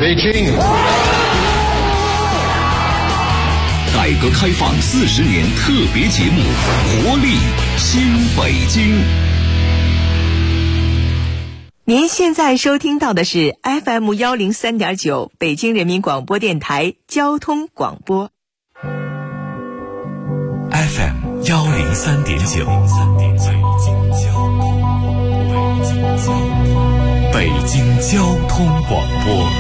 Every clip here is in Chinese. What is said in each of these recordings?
北京。 改革开放40年特别节目《活力新北京》。 您现在收听到的是 FM 103.9北京人民广播电台交通广播。 FM 103.9，北京交通广播，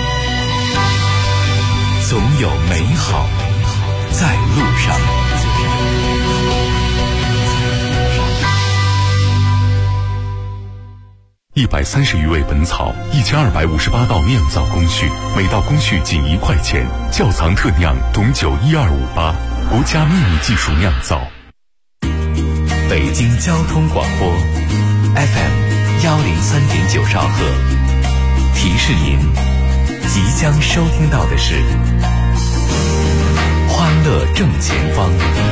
总有美好在路上。130余味本草，1258道酿造工序，每道工序仅1块钱。窖藏特酿董酒12588，国家秘密技术酿造。北京交通广播 FM 103.9兆赫，提示您即将收听到的是欢乐正前方。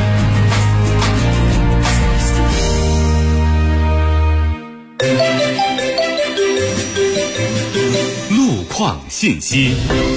路况信息。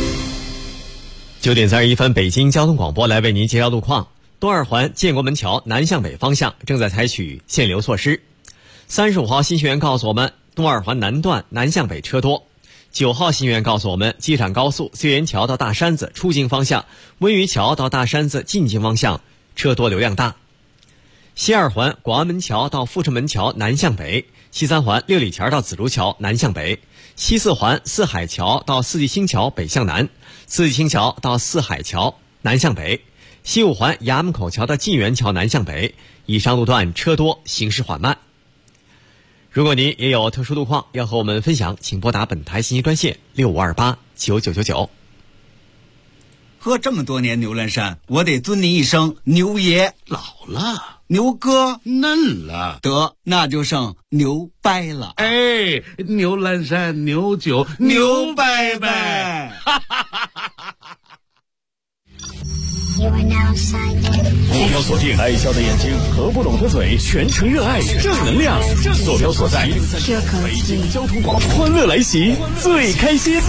9点31分，北京交通广播来为您介绍路况。东二环建国门桥南向北方向正在采取限流措施。35号信息员告诉我们，东二环南段南向北车多。9号信息员告诉我们，机场高速淬源桥到大山子出境方向，温榆桥到大山子进境方向车多流量大。西二环广安门桥到阜成门桥南向北，西三环六里桥到紫竹桥南向北，西四环四海桥到四季青桥北向南，四季青桥到四海桥南向北，西五环衙门口桥到晋源桥南向北，以上路段车多，行驶缓慢。如果您也有特殊路况要和我们分享，请拨打本台信息专线65289999。 喝这么多年牛栏山，我得尊您一声牛爷。 老了， 牛哥嫩了， 得那就剩牛掰了。 哎，牛栏山牛酒牛掰掰。 坐标锁定爱笑的眼睛和不拢的嘴，全程热爱正能量。坐标所在北京交通广播，欢乐来袭，最开心。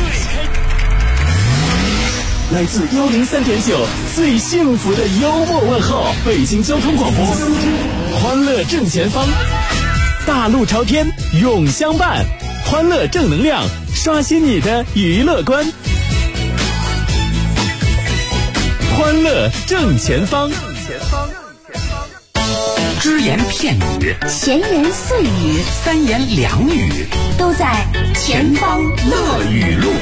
来自103.9最幸福的幽默问候，北京交通广播，欢乐正前方，大路朝天永相伴，欢乐正能量，刷新你的娱乐观。欢乐正前方， 只言片语， 闲言碎语， 三言两语， 都在前方乐语录。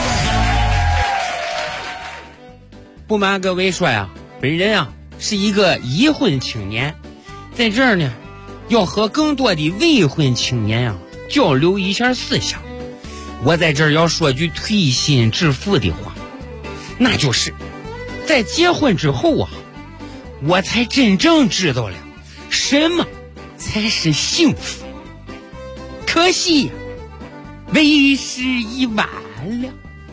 不瞒各位说呀，本人啊是一个已婚青年，在这儿呢要和更多的未婚青年啊交流一下思想。我在这儿要说句推心置腹的话，那就是在结婚之后啊，我才真正知道了什么才是幸福。可惜呀，为时已晚了。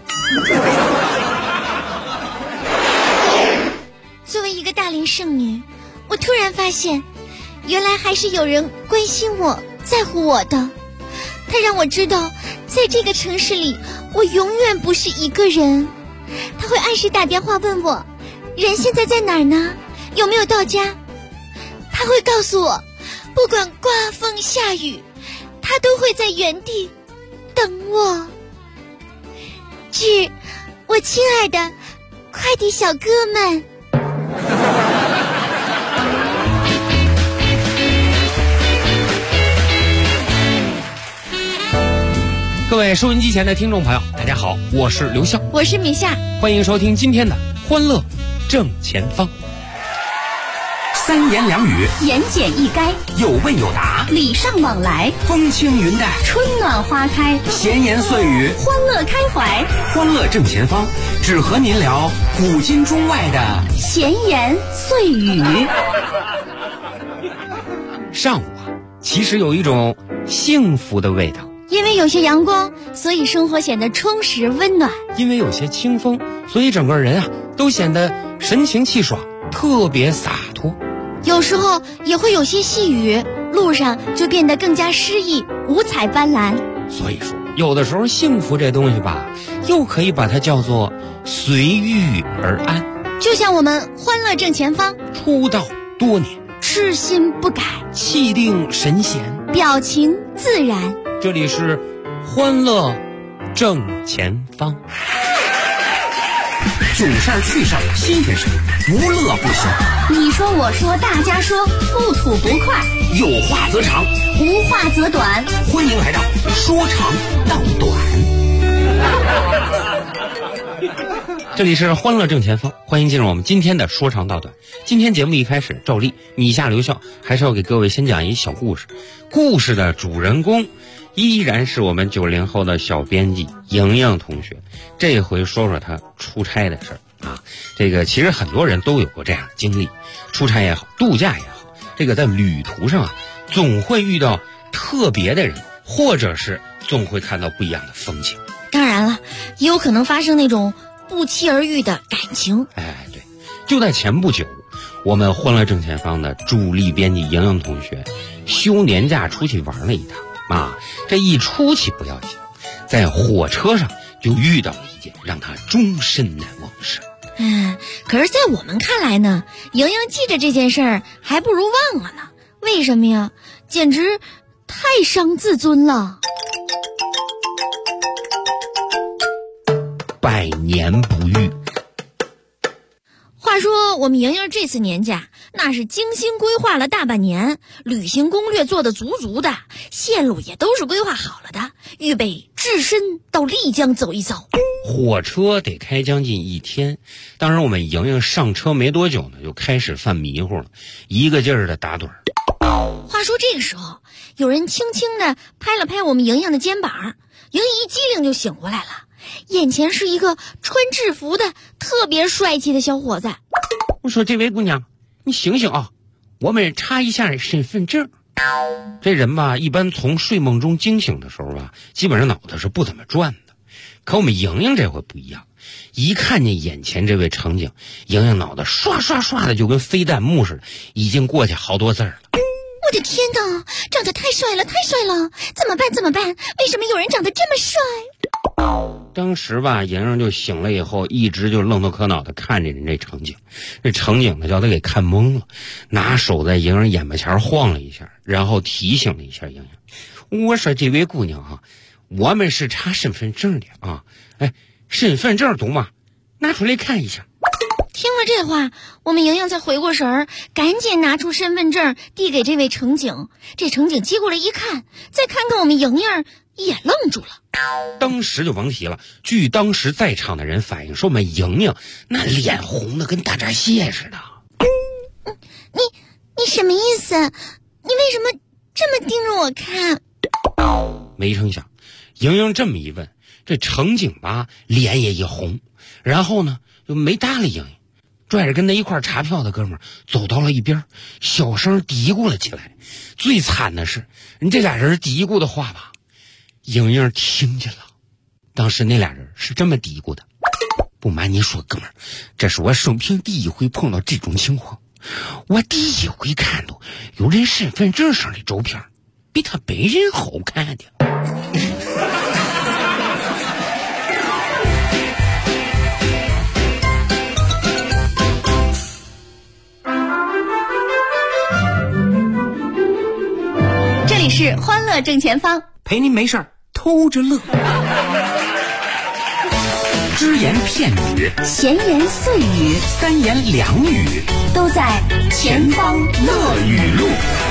作为一个大龄剩女，我突然发现，原来还是有人关心我、在乎我的。他让我知道，在这个城市里，我永远不是一个人。他会按时打电话问我，人现在在哪儿呢？有没有到家？他会告诉我，不管刮风下雨，他都会在原地等我。致我亲爱的快递小哥们。 各位收音机前的听众朋友，大家好，我是刘笑， 我是米夏， 欢迎收听今天的欢乐正前方。三言两语， 言简意赅， 有问有答， 礼尚往来， 风轻云淡， 春暖花开， 闲言碎语， 欢乐开怀。 欢乐正前方，只和您聊古今中外的闲言碎语。 上午啊，其实有一种幸福的味道。 因为有些阳光，所以生活显得充实温暖； 因为有些清风，所以整个人啊都显得神清气爽，特别洒脱。 有时候也会有些细雨，路上就变得更加诗意，五彩斑斓。 所以说，有的时候幸福这东西吧， 又可以把它叫做随遇而安。 就像我们欢乐正前方出道多年， 痴心不改， 气定神闲， 表情自然。 这里是欢乐正前方。 囧事儿趣事儿新鲜事儿，无乐不休。 你说我说大家说，不吐不快， 有话则长， 无话则短。 欢迎来到说长道短。 这里是欢乐正前方，欢迎进入我们今天的说长道短。今天节目一开始，照例以下留校，还是要给各位先讲一小故事。故事的主人公依然是我们90后的小编辑莹莹同学。这回说说她出差的事儿啊。这个其实很多人都有过这样的经历，出差也好，度假也好，这个在旅途上啊，总会遇到特别的人，或者是总会看到不一样的风景。 当然了，也有可能发生那种不期而遇的感情。 哎，对，就在前不久，我们欢乐正前方的主力编辑莹莹同学休年假出去玩了一趟啊。这一出去不要紧，在火车上就遇到了一件让他终身难忘的事。 可是在我们看来呢，莹莹记着这件事儿还不如忘了呢。为什么呀？简直太伤自尊了。 百年不遇。 话说我们莹莹这次年假那是精心规划了大半年，旅行攻略做得足足的，线路也都是规划好了的，预备置身到丽江走一走。 火车得开将近1天，当时我们莹莹上车没多久呢，就开始犯迷糊了，一个劲儿的打盹儿。 话说这个时候，有人轻轻的拍了拍我们莹莹的肩膀，莹莹一激灵就醒过来了。眼前是一个穿制服的特别帅气的小伙子。 我说这位姑娘，你醒醒啊，我们查一下身份证。这人吧，一般从睡梦中惊醒的时候吧，基本上脑袋是不怎么转的。可我们莹莹这回不一样，一看见眼前这位场景，莹莹脑袋刷刷刷的就跟飞弹幕似的，已经过去好多字了。 我的天哪，长得太帅了，太帅了！怎么办？怎么办？为什么有人长得这么帅？ 当时吧，莹莹就醒了以后，一直就愣头磕脑的看着人这场景。这场景呢，叫他给看懵了，拿手在莹莹眼巴前晃了一下，然后提醒了一下莹莹。我说这位姑娘啊，我们是查身份证的啊，哎，身份证懂吗？拿出来看一下。 听了这话，我们莹莹才回过神儿，赶紧拿出身份证递给这位乘警。这乘警接过来一看，再看看我们莹莹，也愣住了。 当时就甭提了，据当时在场的人反映说，我们莹莹那脸红的跟大闸蟹似的。 你什么意思？你为什么这么盯着我看？ 没成想，莹莹这么一问，这乘警吧脸也一红，然后呢就没搭理莹莹，拽着跟他一块查票的哥们儿走到了一边，小声嘀咕了起来。最惨的是，人这俩人嘀咕的话吧，莹莹听见了。当时那俩人是这么嘀咕的：不瞒你说，哥们儿，这是我生平第一回碰到这种情况，我第一回看到有人身份证上的照片比他本人好看的。 这里是欢乐正前方， 陪您没事儿偷着乐。只言片语， 闲言碎语， 三言两语， 都在前方乐语录。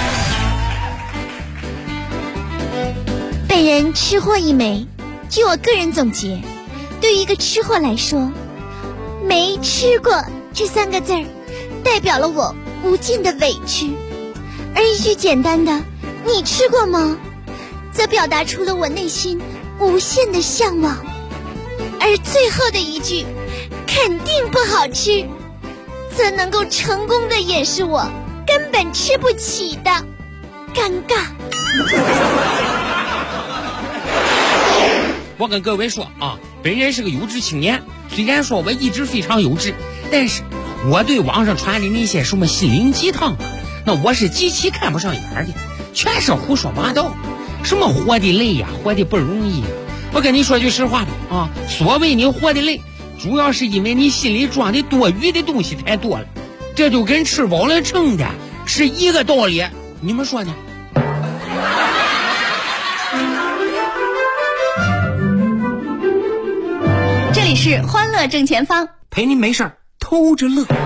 本人吃货一枚，据我个人总结，对于一个吃货来说，没吃过这3个字儿代表了我无尽的委屈，而一句简单的你吃过吗则表达出了我内心无限的向往，而最后的一句肯定不好吃则能够成功的掩饰我根本吃不起的尴尬。 我跟各位说啊，本人是个优质青年，虽然说我一直非常优质，但是我对网上传的那些什么心灵鸡汤啊，那我是极其看不上眼的，全是胡说八道。什么活的累呀，活的不容易呀， 我跟你说句实话吧啊，所谓你活得累，主要是因为你心里装的多余的东西太多了，这就跟吃饱了撑的是一个道理，你们说呢？ 这里是欢乐正前方， 陪您没事偷着乐。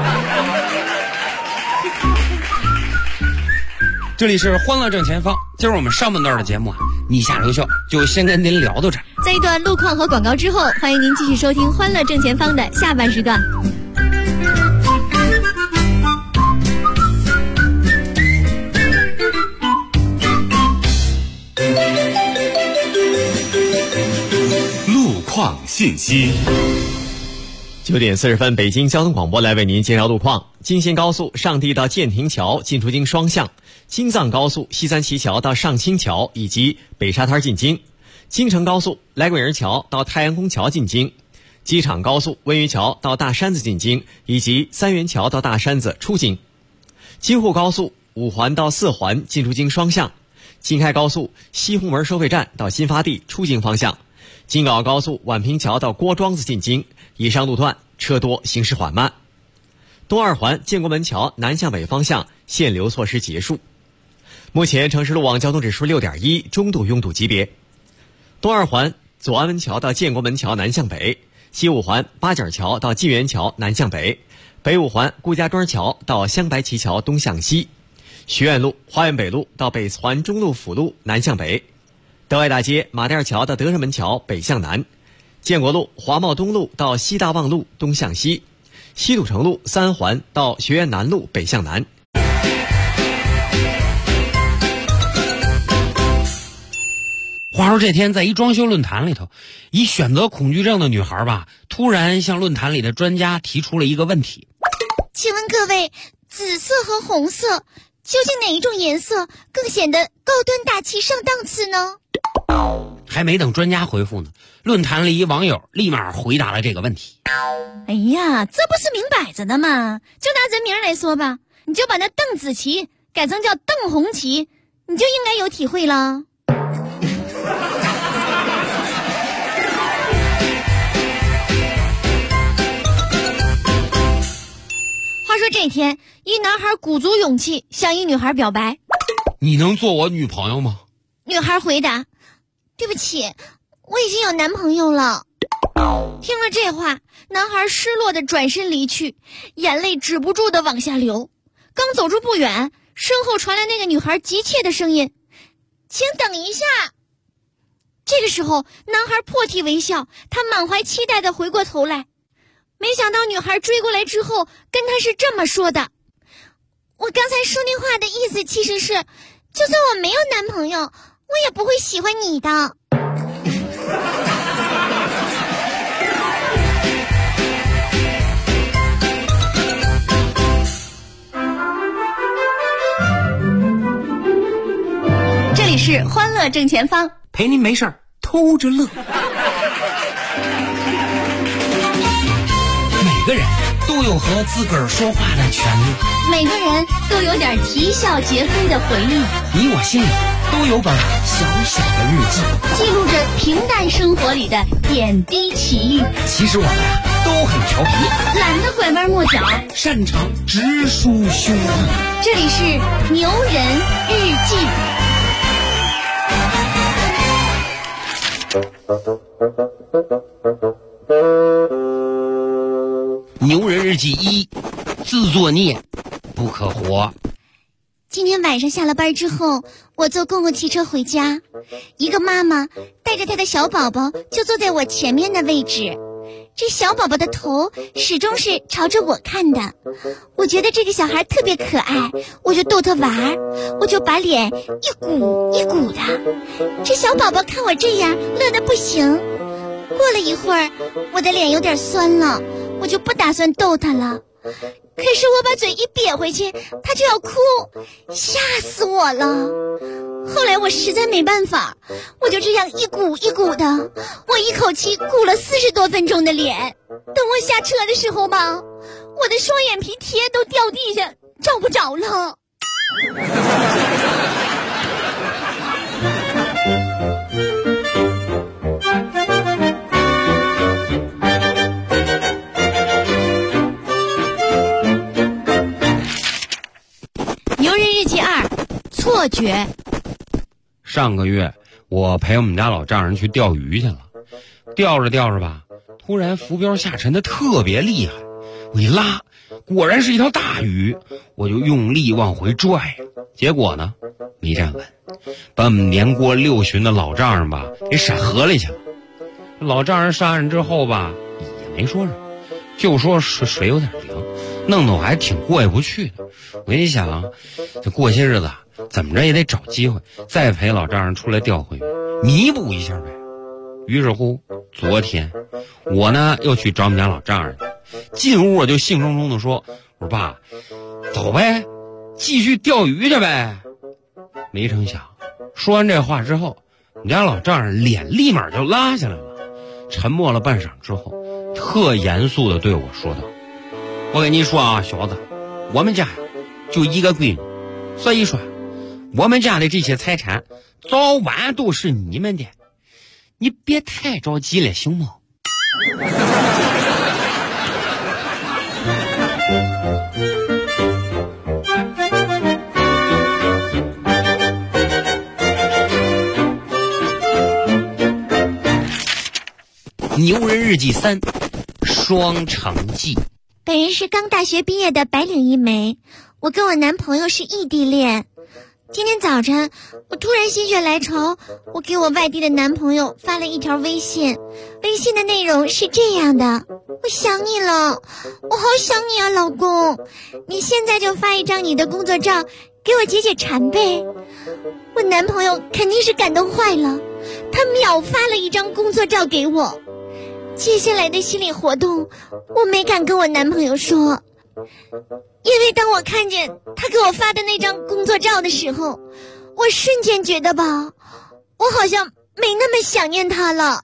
这里是欢乐正前方，今儿我们上半段的节目啊，你下留校就先跟您聊到这儿。 在一段路况和广告之后，欢迎您继续收听欢乐正前方的下半时段。 路况信息。 9点40分，北京交通广播来为您介绍路况。京新高速上地到建亭桥进出京双向，京藏高速西三旗桥到上清桥以及北沙滩进京，京承高速来桂营桥到太阳宫桥进京，机场高速温榆桥到大山子进京以及三元桥到大山子出京，京沪高速五环到四环进出京双向，京开高速西红门收费站到新发地出京方向，京港澳高速宛平桥到郭庄子进京，以上路段车多，行驶缓慢。东二环建国门桥南向北方向限流措施结束。目前城市路网交通指数6.1，中度拥堵级别。东二环左安门桥到建国门桥南向北，西五环八角桥到晋源桥南向北，北五环顾家庄桥到香白旗桥东向西，学院路花园北路到北环中路辅路南向北，德外大街马甸桥到德胜门桥北向南，建国路华贸东路到西大望路东向西，西土城路三环到学院南路北向南。 话说这天在一装修论坛里头，一选择恐惧症的女孩吧，突然向论坛里的专家提出了一个问题： 请问各位，紫色和红色究竟哪一种颜色更显得高端大气上档次呢？ 还没等专家回复呢，论坛里一网友立马回答了这个问题。 哎呀，这不是明摆着的吗？就拿人名来说吧，你就把那邓紫棋改成叫邓红旗，你就应该有体会了。话说这天，一男孩鼓足勇气向一女孩表白： 你能做我女朋友吗？ 女孩回答：对不起，我已经有男朋友了。听了这话，男孩失落地转身离去，眼泪止不住地往下流。刚走出不远，身后传来那个女孩急切的声音：请等一下。这个时候，男孩破涕为笑，他满怀期待地回过头来，没想到女孩追过来之后跟他是这么说的：我刚才说那话的意思其实是，就算我没有男朋友，我也不会喜欢你的。这里是欢乐正前方， 陪您没事偷着乐。 每个人都有和自个儿说话的权利， 每个人都有点啼笑皆非的回忆， 你我心里都有本小小的日记， 记录着平淡生活里的点滴奇遇。 其实我们都很调皮， 懒得拐弯抹角， 擅长直抒胸臆。 这里是牛人日记。 牛人日记1：自作孽不可活。 今天晚上下了班之后，我坐公共汽车回家，一个妈妈带着她的小宝宝就坐在我前面的位置，这小宝宝的头始终是朝着我看的。我觉得这个小孩特别可爱，我就逗他玩，我就把脸一鼓一鼓的。这小宝宝看我这样乐得不行。过了一会儿，我的脸有点酸了，我就不打算逗他了。可是我把嘴一瘪回去，他就要哭，吓死我了。后来我实在没办法，我就这样一鼓一鼓的，我一口气鼓了40多分钟的脸。等我下车的时候吧，我的双眼皮贴都掉地下，找不着了。 错觉。 上个月我陪我们家老丈人去钓鱼去了，钓着钓着吧，突然浮标下沉的特别厉害，我一拉，果然是一条大鱼，我就用力往回拽，结果呢没站稳，把我们年过6旬的老丈人吧给闪河里去了。老丈人上岸之后吧也没说什么，就说水有点凉，弄得我还挺过意不去的。我一想，这过些日子怎么着也得找机会再陪老丈人出来钓回鱼，弥补一下呗。于是乎昨天我呢又去找我们家老丈人，进屋我就兴冲冲地说，我说爸，走呗，继续钓鱼去呗。没成想说完这话之后，我们家老丈人脸立马就拉下来了，沉默了半晌之后，特严肃地对我说道，我跟你说啊，小子，我们家就一个闺女，所以说我们家的这些财产早晚都是你们的，你别太着急了，行吗？牛人日记3，双城记。 本人是刚大学毕业的白领一枚，我跟我男朋友是异地恋。今天早晨我突然心血来潮，我给我外地的男朋友发了一条微信，微信的内容是这样的：我想你了，我好想你啊，老公，你现在就发一张你的工作照给我解解馋呗。我男朋友肯定是感动坏了，他秒发了一张工作照给我。接下来的心理活动我没敢跟我男朋友说，因为当我看见他给我发的那张工作照的时候，我瞬间觉得吧，我好像没那么想念他了。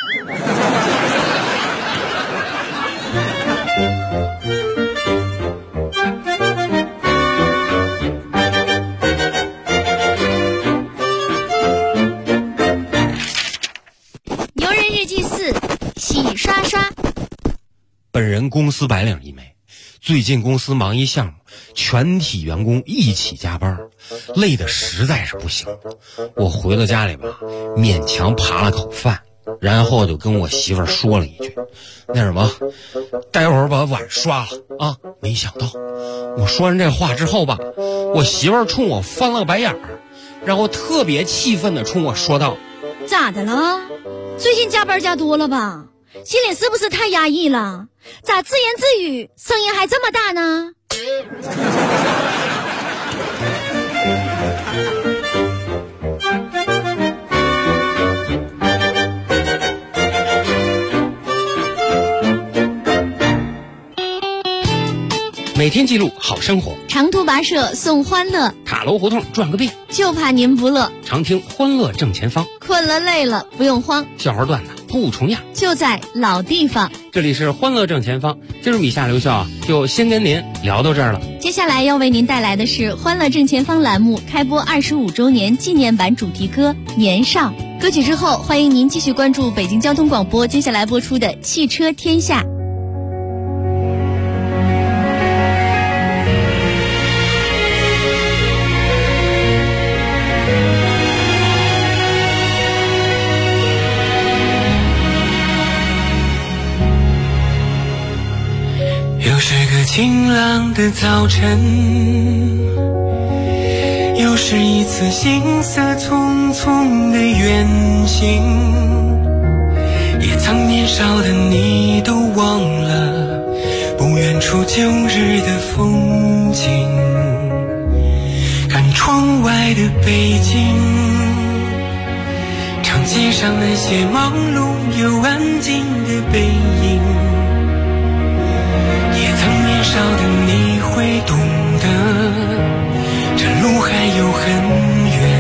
牛人日记4，洗刷刷。 本人公司白领一枚，最近公司忙一项目，全体员工一起加班，累得实在是不行。我回到家里吧，勉强扒了口饭，然后就跟我媳妇儿说了一句，那什么，待会儿把碗刷了啊。没想到我说完这话之后吧，我媳妇儿冲我翻了个白眼儿，然后特别气愤地冲我说道， 咋的了？最近加班加多了吧？心里是不是太压抑了？咋自言自语，声音还这么大呢？ 每天记录好生活， 长途跋涉送欢乐， 塔楼胡同转个遍， 就怕您不乐。 常听欢乐正前方， 困了累了不用慌， 笑话段子不重样， 就在老地方。 这里是欢乐正前方，今儿米夏刘笑就先跟您聊到这儿了。 接下来要为您带来的是欢乐正前方栏目开播25周年纪念版主题歌《年少》。歌曲之后，欢迎您继续关注北京交通广播接下来播出的汽车天下。 又是个晴朗的早晨，又是一次行色匆匆的远行，也曾年少的你都忘了不远处旧日的风景。看窗外的北京，长街上那些忙碌又安静的背影，年少的你会懂得，这路还有很远，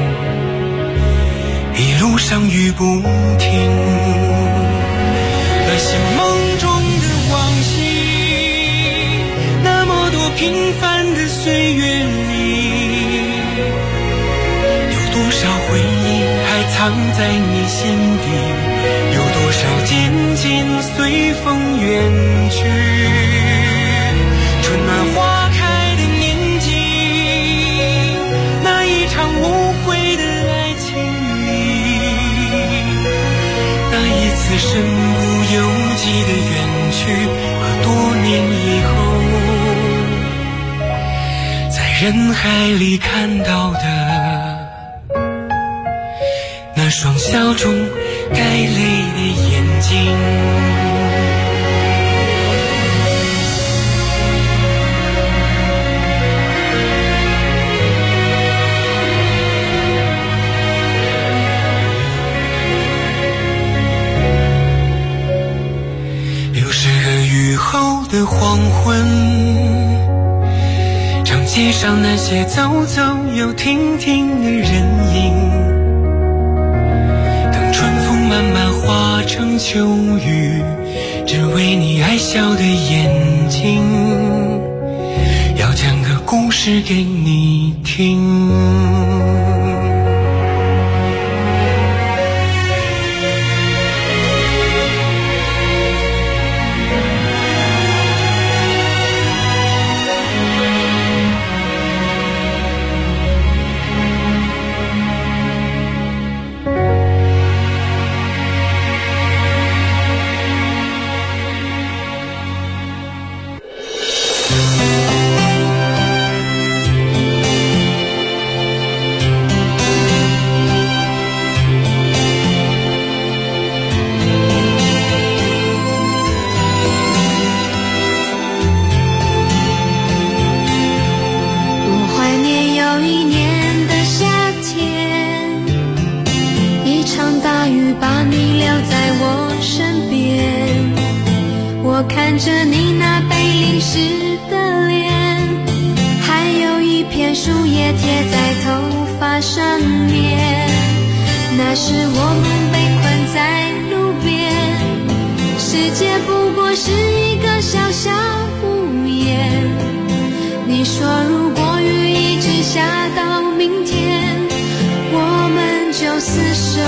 一路上雨不停。那些梦中的往昔，那么多平凡的岁月里，有多少回忆还藏在你心底，有多少渐渐随风远去。春暖花开的年纪，那一远去和多年以后在人海里看到的那双笑中带泪的眼睛。雨后的黄昏，长街上那些走走又停停的人影，等春风慢慢化成秋雨，只为你爱笑的眼睛，要讲个故事给你听。 看着你那被淋湿的脸，还有一片树叶贴在头发上面，那时我们被困在路边，世界不过是一个小小屋檐。你说如果雨一直下到明天，我们就厮守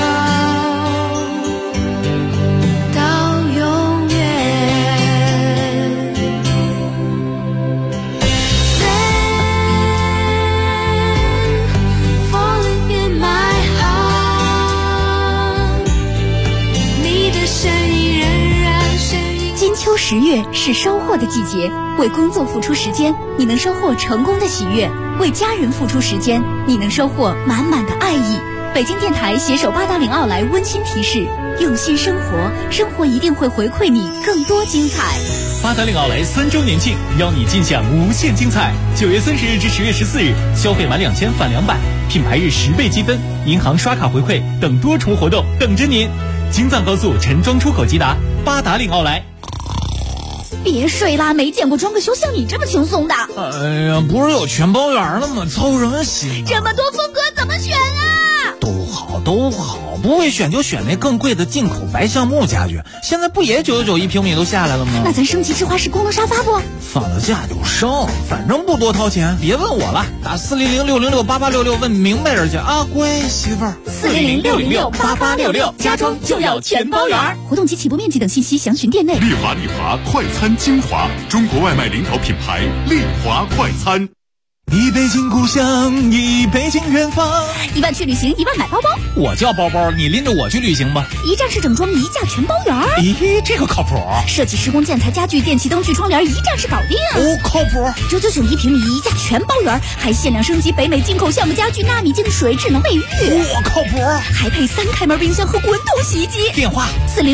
10月是收获的季节，为工作付出时间，你能收获成功的喜悦；为家人付出时间，你能收获满满的爱意。北京电台携手八达岭奥莱温馨提示：用心生活，生活一定会回馈你更多精彩。 八达岭奥莱3周年庆，邀你尽享无限精彩。9月30日至10月14日，消费满2000返200，品牌日10倍积分，银行刷卡回馈等多重活动等着您。京藏高速陈庄出口吉达，八达岭奥莱。 别睡啦，没见过装个修像你这么轻松的。 哎呀，不是有全包圆了吗？操什么心啊？ 这么多风格怎么选啊？ 都好，不会选就选那更贵的进口白橡木家具，现在不也991平米都下来了吗？ 那咱升级智华式功能沙发不？ 放了假就升，反正不多掏钱，别问我了，打400-606-8866问明白人去啊，乖媳妇儿。 400-606-8866，家装就要全包圆。活动及起步面积等信息详询店内。 丽华快餐精华，中国外卖领导品牌丽华快餐。 一北京故乡，一北京远方。 1万去旅行，1万买包包。 我叫包包，你拎着我去旅行吧。 一站式整装，一价全包圆。 咦，这个靠谱。 设计施工建材家具电器灯具窗帘，一站式搞定。 哦，靠谱。 999平米，一价全包圆，还限量升级北美进口橡木家具，纳米净水，智能卫浴。 我靠谱。 还配3开门冰箱和滚筒洗衣机。 电话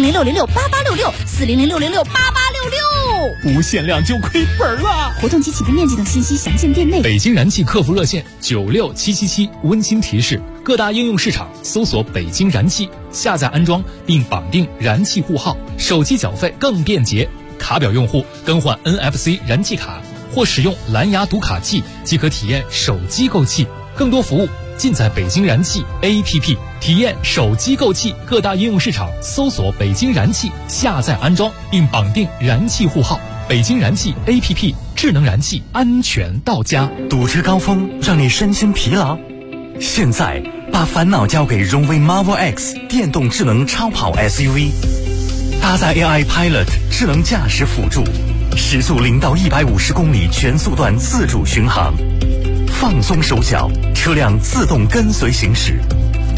400-606-8866，400-606-8866。 无限量就亏本了。 活动及起步面积等信息详见店内。 北京燃气客服热线96777，温馨提示：各大应用市场搜索北京燃气，下载安装并绑定燃气户号，手机缴费更便捷。卡表用户更换 NFC 燃气卡或使用蓝牙读卡器即可体验手机购气。更多服务尽在北京燃气 APP， 体验手机购气。各大应用市场搜索北京燃气，下载安装并绑定燃气户号。北京燃气 APP， 智能燃气，安全到家。 堵车高峰让你身心疲劳，现在把烦恼交给荣威 Marvel X 电动智能超跑 SUV， 搭载 AI Pilot 智能驾驶辅助，时速0到150公里全速段自主巡航，放松手脚，车辆自动跟随行驶。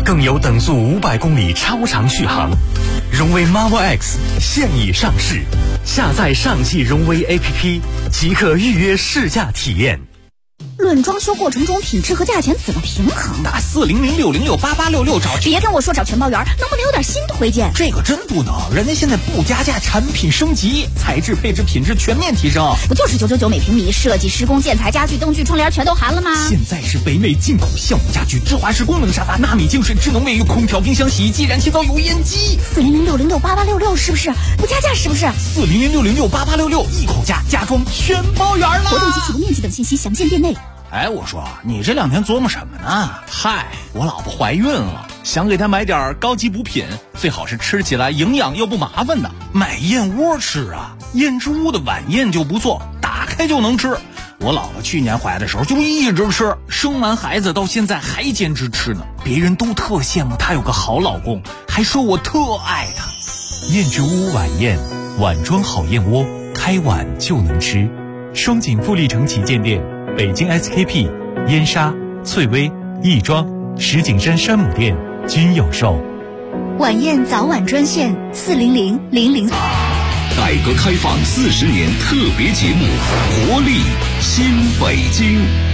更有等速500公里超长续航。荣威 Marvel X 现已上市，下载上汽荣威 APP 即可预约试驾体验。 论装修过程中品质和价钱怎么平衡？ 打400-606-8866找。 别跟我说找全包圆，能不能有点新推荐？ 这个真不能，人家现在不加价，产品升级，材质、配置、品质全面提升。 不就是999每平米，设计、施工、建材、家具、灯具、窗帘全都含了吗？ 现在是北美进口项目家具，智华式功能沙发，纳米净水、智能卫浴、空调、冰箱、洗衣机、燃气灶、油烟机。 400-606-8866是不是？不加价是不是 ？400-606-8866一口价，家装全包圆了。 活动及启动面积等信息详见店内。 哎，我说你这2天琢磨什么呢？嗨，我老婆怀孕了，想给她买点高级补品，最好是吃起来营养又不麻烦的。买燕窝吃啊，燕之屋的晚宴就不错，打开就能吃。我老婆去年怀的时候就一直吃，生完孩子到现在还坚持吃呢。别人都特羡慕她有个好老公，还说我特爱她。 燕之屋晚宴，碗装好燕窝，开碗就能吃。双井富力城旗舰店、北京 SKP、燕莎、翠微、亦庄、石景山山姆店均有售。 晚宴早晚专线400-00。 改革开放40年特别节目，活力新北京。